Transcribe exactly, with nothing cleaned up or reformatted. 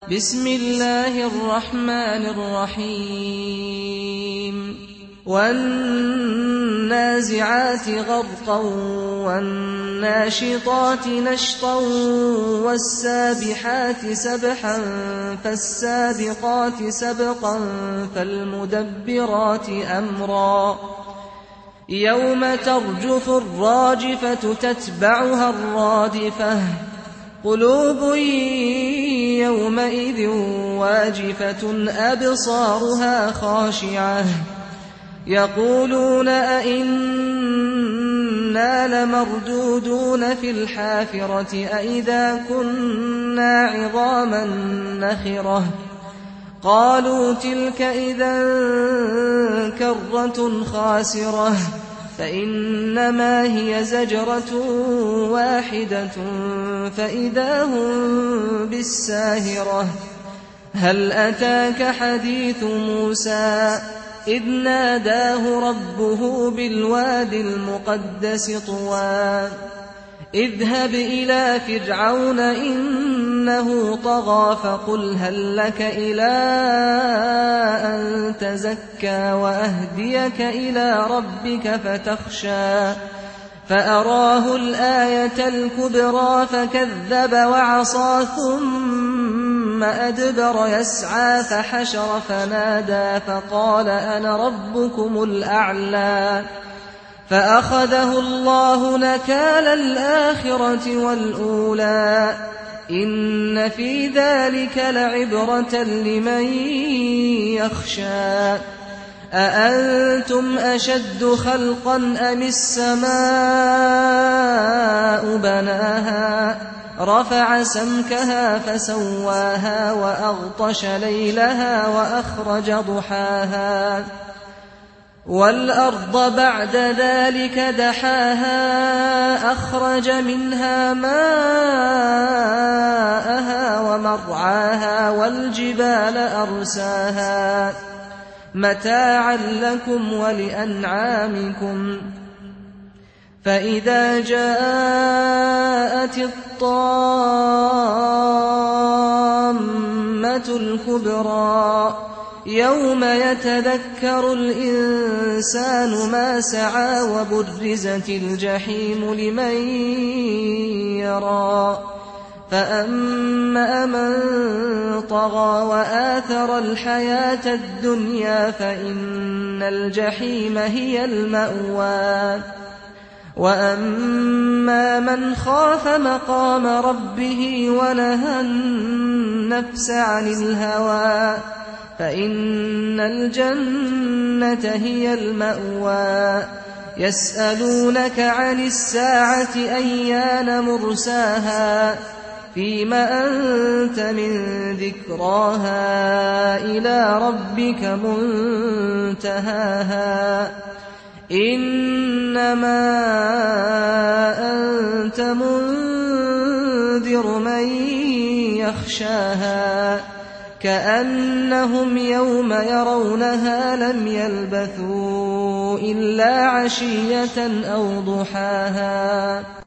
بسم الله الرحمن الرحيم والنازعات غرقا والناشطات نشطا والسابحات سبحا فالسابقات سبقا فالمدبرات أمرا يوم ترجف الراجفة تتبعها الرادفة قلوب يومئذ واجفة أبصارها خاشعة يقولون أئنا لمردودون في الحافرة أئذا كنا عظاما نخرة قالوا تلك إذا كرة خاسرة فإنما هي زجرة واحدة فإذا هم بالساهرة هل أتاك حديث موسى إذ ناداه ربه بالواد المقدس طوى اذهب إلى فرعون إنه طغى فقل هل لك إلى أن تزكى وأهديك إلى ربك فتخشى فأراه الآية الكبرى فكذب وعصى ثم أدبر يسعى فحشر فنادى فقال أنا ربكم الأعلى فأخذه الله نكال الآخرة والأولى إن في ذلك لعبرة لمن يخشى أأنتم أشد خلقا أم السماء بناها رفع سمكها فسواها وأغطش ليلها وأخرج ضحاها والأرض بعد ذلك دحاها أخرج منها ماءها ومرعاها والجبال أرساها متاعا لكم ولأنعامكم فإذا جاءت الطامة الكبرى يوم يتذكر الإنسان ما سعى وبرزت الجحيم لمن يرى فأما من طغى وآثر الحياة الدنيا فإن الجحيم هي المأوى وأما من خاف مقام ربه ونهى النفس عن الهوى فإن الجنة هي المأوى يسألونك عن الساعة أيان مرساها فيم أنت من ذكراها إلى ربك منتهاها إنما أنت منذر من يخشاها كأنهم يوم يرونها لم يلبثوا إلا عشية أو ضحاها